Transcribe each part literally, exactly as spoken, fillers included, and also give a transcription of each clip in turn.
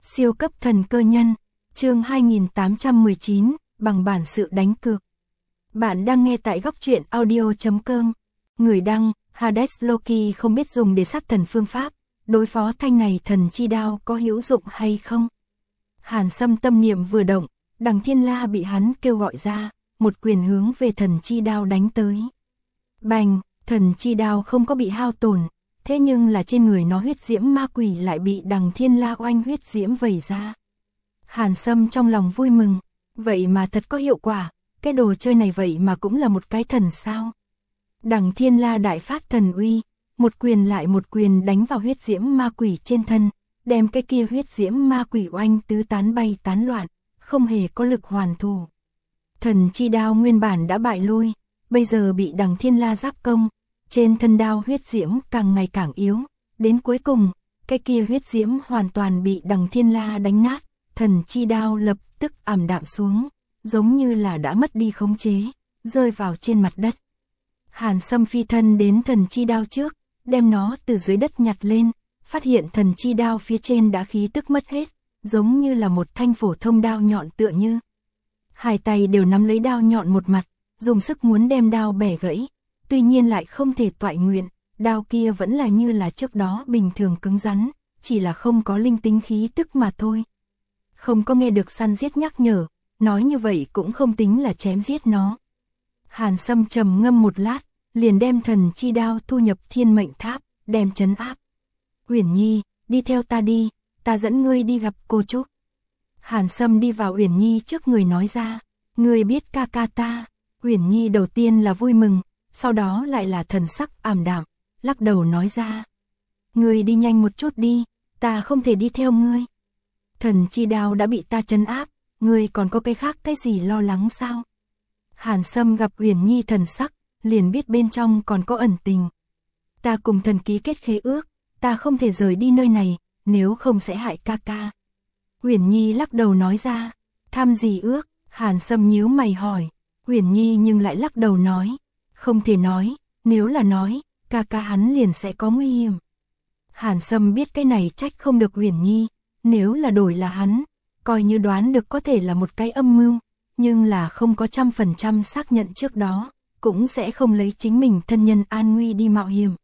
Siêu cấp thần cơ nhân, chương hai nghìn tám trăm mười chín, bằng bản sự đánh cược. Bạn đang nghe tại góc truyện audio chấm com. Người đăng, Hades Loki không biết dùng để sát thần phương pháp, đối phó thanh này thần chi đao có hữu dụng hay không? Hàn Sâm tâm niệm vừa động, Đằng Thiên La bị hắn kêu gọi ra, một quyền hướng về thần chi đao đánh tới. Bành, thần chi đao không có bị hao tổn, thế nhưng là trên người nó huyết diễm ma quỷ lại bị Đằng Thiên La oanh huyết diễm vẩy ra. Hàn Sâm trong lòng vui mừng, vậy mà thật có hiệu quả, cái đồ chơi này vậy mà cũng là một cái thần sao. Đằng Thiên La đại phát thần uy, một quyền lại một quyền đánh vào huyết diễm ma quỷ trên thân, đem cái kia huyết diễm ma quỷ oanh tứ tán bay tán loạn, không hề có lực hoàn thủ. Thần chi đao nguyên bản đã bại lui, bây giờ bị Đằng Thiên La giáp công, trên thân đao huyết diễm càng ngày càng yếu, đến cuối cùng, cái kia huyết diễm hoàn toàn bị Đằng Thiên La đánh nát, thần chi đao lập tức ảm đạm xuống, giống như là đã mất đi khống chế, rơi vào trên mặt đất. Hàn Sâm phi thân đến thần chi đao trước, đem nó từ dưới đất nhặt lên, phát hiện thần chi đao phía trên đã khí tức mất hết, giống như là một thanh phổ thông đao nhọn tựa như. Hai tay đều nắm lấy đao nhọn một mặt, dùng sức muốn đem đao bẻ gãy, tuy nhiên lại không thể toại nguyện, đao kia vẫn là như là trước đó bình thường cứng rắn, chỉ là không có linh tính khí tức mà thôi. Không có nghe được săn giết nhắc nhở, nói như vậy cũng không tính là chém giết nó. Hàn Sâm trầm ngâm một lát, liền đem thần chi đao thu nhập thiên mệnh tháp, đem trấn áp. Uyển Nhi, đi theo ta đi, ta dẫn ngươi đi gặp cô Trúc. Hàn Sâm đi vào Uyển Nhi trước người nói ra, ngươi biết ca ca ta. Uyển Nhi đầu tiên là vui mừng, sau đó lại là thần sắc ảm đạm, lắc đầu nói ra. Ngươi đi nhanh một chút đi, ta không thể đi theo ngươi. Thần chi đao đã bị ta trấn áp, ngươi còn có cái khác cái gì lo lắng sao? Hàn Sâm gặp Uyển Nhi thần sắc, liền biết bên trong còn có ẩn tình. Ta cùng thần ký kết khế ước, ta không thể rời đi nơi này, nếu không sẽ hại ca ca. Uyển Nhi lắc đầu nói ra, tham gì ước? Hàn Sâm nhíu mày hỏi. Uyển Nhi nhưng lại lắc đầu nói, không thể nói, nếu là nói, ca ca hắn liền sẽ có nguy hiểm. Hàn Sâm biết cái này trách không được Uyển Nhi, nếu là đổi là hắn, coi như đoán được có thể là một cái âm mưu, nhưng là không có trăm phần trăm xác nhận trước đó, cũng sẽ không lấy chính mình thân nhân an nguy đi mạo hiểm.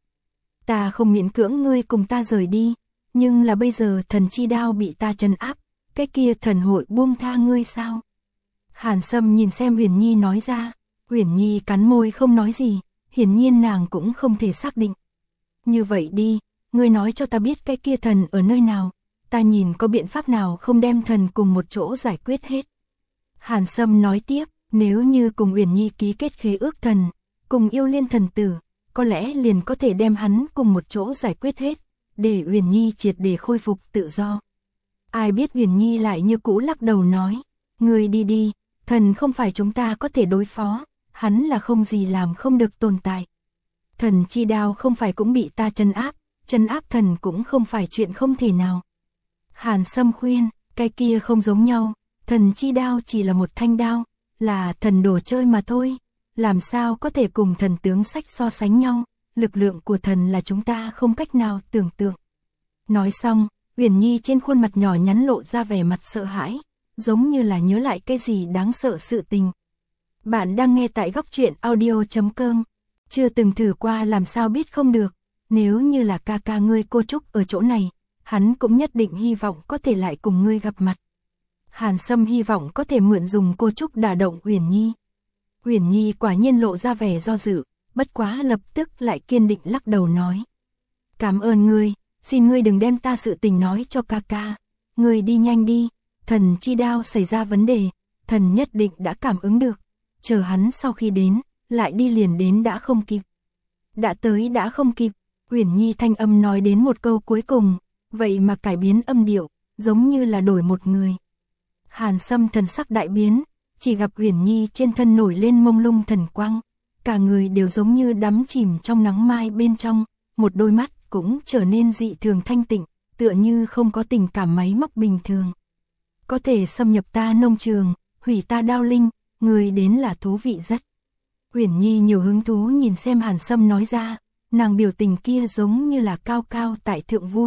Ta không miễn cưỡng ngươi cùng ta rời đi, nhưng là bây giờ thần chi đao bị ta trấn áp, cái kia thần hội buông tha ngươi sao? Hàn Sâm nhìn xem Uyển Nhi nói ra, Uyển Nhi cắn môi không nói gì, hiển nhiên nàng cũng không thể xác định. Như vậy đi, ngươi nói cho ta biết cái kia thần ở nơi nào, ta nhìn có biện pháp nào không đem thần cùng một chỗ giải quyết hết. Hàn Sâm nói tiếp, nếu như cùng Uyển Nhi ký kết khế ước thần, cùng yêu liên thần tử, có lẽ liền có thể đem hắn cùng một chỗ giải quyết hết, để Uyển Nhi triệt để khôi phục tự do. Ai biết Uyển Nhi lại như cũ lắc đầu nói, ngươi đi đi, thần không phải chúng ta có thể đối phó, hắn là không gì làm không được tồn tại. Thần chi đao không phải cũng bị ta trấn áp, trấn áp thần cũng không phải chuyện không thể nào. Hàn Sâm khuyên, cái kia không giống nhau, thần chi đao chỉ là một thanh đao, là thần đồ chơi mà thôi, làm sao có thể cùng thần tướng sách so sánh nhau, lực lượng của thần là chúng ta không cách nào tưởng tượng. Nói xong, Uyển Nhi trên khuôn mặt nhỏ nhắn lộ ra vẻ mặt sợ hãi, giống như là nhớ lại cái gì đáng sợ sự tình. Bạn đang nghe tại góc truyện audio chấm com, chưa từng thử qua làm sao biết không được, nếu như là ca ca ngươi cô Trúc ở chỗ này, hắn cũng nhất định hy vọng có thể lại cùng ngươi gặp mặt. Hàn Sâm hy vọng có thể mượn dùng cô Trúc đả động Uyển Nhi. Uyển Nhi quả nhiên lộ ra vẻ do dự, bất quá lập tức lại kiên định lắc đầu nói. Cảm ơn ngươi, xin ngươi đừng đem ta sự tình nói cho ca ca, ngươi đi nhanh đi, thần chi đao xảy ra vấn đề, thần nhất định đã cảm ứng được, chờ hắn sau khi đến, lại đi liền đến đã không kịp. Đã tới đã không kịp, Uyển Nhi thanh âm nói đến một câu cuối cùng, vậy mà cải biến âm điệu, giống như là đổi một người. Hàn Sâm thần sắc đại biến, chỉ gặp Uyển Nhi trên thân nổi lên mông lung thần quang, cả người đều giống như đắm chìm trong nắng mai bên trong, một đôi mắt cũng trở nên dị thường thanh tịnh, tựa như không có tình cảm máy móc bình thường. Có thể xâm nhập ta nông trường, hủy ta đao linh, người đến là thú vị rất. Uyển Nhi nhiều hứng thú nhìn xem Hàn Sâm nói ra, nàng biểu tình kia giống như là cao cao tại thượng vua,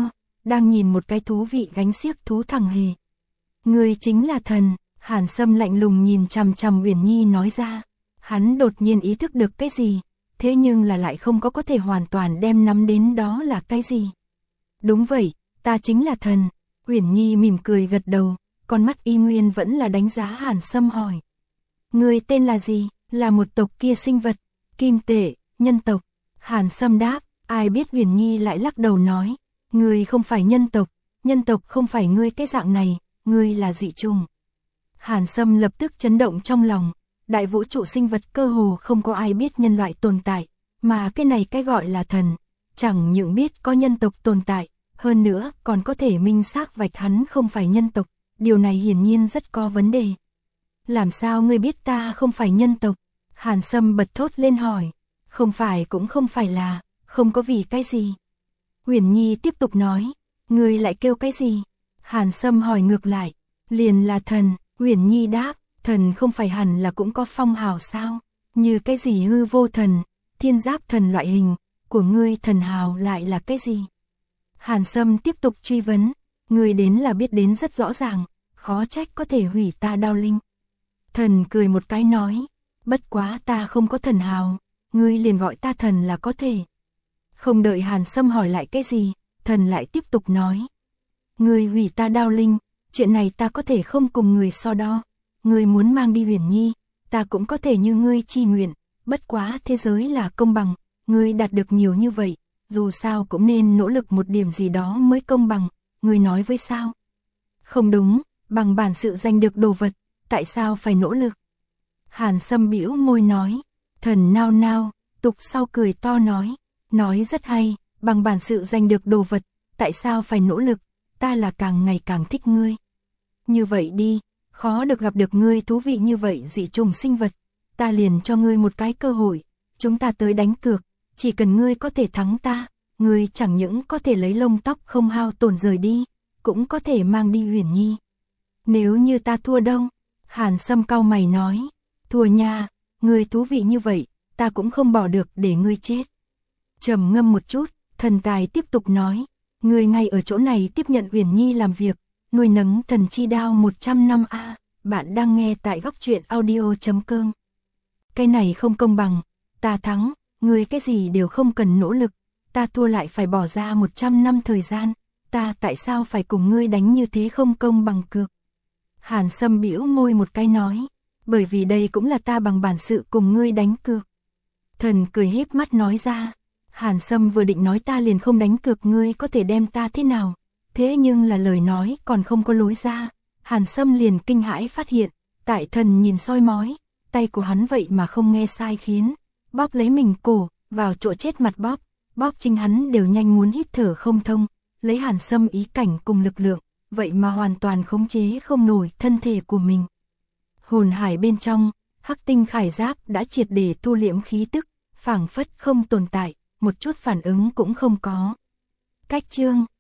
đang nhìn một cái thú vị gánh xiếc thú thằng hề. Ngươi chính là thần, Hàn Sâm lạnh lùng nhìn chằm chằm Uyển Nhi nói ra. Hắn đột nhiên ý thức được cái gì, thế nhưng là lại không có có thể hoàn toàn đem nắm đến đó là cái gì. Đúng vậy, ta chính là thần. Uyển Nhi mỉm cười gật đầu, con mắt y nguyên vẫn là đánh giá Hàn Sâm hỏi. Ngươi tên là gì? Là một tộc kia sinh vật, kim tệ, nhân tộc. Hàn Sâm đáp, ai biết Uyển Nhi lại lắc đầu nói. Ngươi không phải nhân tộc, nhân tộc không phải ngươi cái dạng này, ngươi là dị chủng. Hàn Sâm lập tức chấn động trong lòng, đại vũ trụ sinh vật cơ hồ không có ai biết nhân loại tồn tại, mà cái này cái gọi là thần, chẳng những biết có nhân tộc tồn tại, hơn nữa còn có thể minh xác vạch hắn không phải nhân tộc, điều này hiển nhiên rất có vấn đề. Làm sao ngươi biết ta không phải nhân tộc? Hàn Sâm bật thốt lên hỏi, không phải cũng không phải là, không có vì cái gì. Uyển Nhi tiếp tục nói, ngươi lại kêu cái gì? Hàn Sâm hỏi ngược lại, liền là thần. Uyển Nhi đáp, thần không phải hẳn là cũng có phong hào sao? Như cái gì hư vô thần, thiên giáp thần loại hình, của ngươi thần hào lại là cái gì? Hàn Sâm tiếp tục truy vấn, ngươi đến là biết đến rất rõ ràng, khó trách có thể hủy ta đao linh. Thần cười một cái nói, bất quá ta không có thần hào, ngươi liền gọi ta thần là có thể. Không đợi Hàn Sâm hỏi lại cái gì, thần lại tiếp tục nói, ngươi hủy ta đao linh, chuyện này ta có thể không cùng người so đo. Ngươi muốn mang đi Uyển Nhi, ta cũng có thể như ngươi chi nguyện, bất quá thế giới là công bằng, ngươi đạt được nhiều như vậy, dù sao cũng nên nỗ lực một điểm gì đó mới công bằng, ngươi nói với sao? Không đúng, bằng bản sự giành được đồ vật, tại sao phải nỗ lực? Hàn Sâm bĩu môi nói, thần nao nao, tục sau cười to nói, nói rất hay, bằng bản sự giành được đồ vật, tại sao phải nỗ lực, ta là càng ngày càng thích ngươi. Như vậy đi, khó được gặp được ngươi thú vị như vậy dị trùng sinh vật, ta liền cho ngươi một cái cơ hội, chúng ta tới đánh cược, chỉ cần ngươi có thể thắng ta, ngươi chẳng những có thể lấy lông tóc không hao tổn rời đi, cũng có thể mang đi Uyển Nhi. Nếu như ta thua đâu? Hàn Sâm cau mày nói, thua nha, ngươi thú vị như vậy, ta cũng không bỏ được để ngươi chết. Trầm ngâm một chút, thần tài tiếp tục nói, ngươi ngay ở chỗ này tiếp nhận Uyển Nhi làm việc, nuôi nấng thần chi đao một trăm năm a. Bạn đang nghe tại góc truyện audio chấm com. Cái này không công bằng, ta thắng, ngươi cái gì đều không cần nỗ lực, ta thua lại phải bỏ ra một trăm năm thời gian, ta tại sao phải cùng ngươi đánh như thế không công bằng cược? Hàn Sâm bĩu môi một cái nói, bởi vì đây cũng là ta bằng bản sự cùng ngươi đánh cược. Thần cười híp mắt nói ra, Hàn Sâm vừa định nói ta liền không đánh cược ngươi có thể đem ta thế nào, thế nhưng là lời nói còn không có lối ra, Hàn Sâm liền kinh hãi phát hiện, tại thần nhìn soi mói, tay của hắn vậy mà không nghe sai khiến, bóp lấy mình cổ, vào chỗ chết mặt bóp, bóp chính hắn đều nhanh muốn hít thở không thông, lấy Hàn Sâm ý cảnh cùng lực lượng, vậy mà hoàn toàn khống chế không nổi thân thể của mình. Hồn hải bên trong, hắc tinh khải giáp đã triệt để thu liễm khí tức, phảng phất không tồn tại, một chút phản ứng cũng không có. Cách chương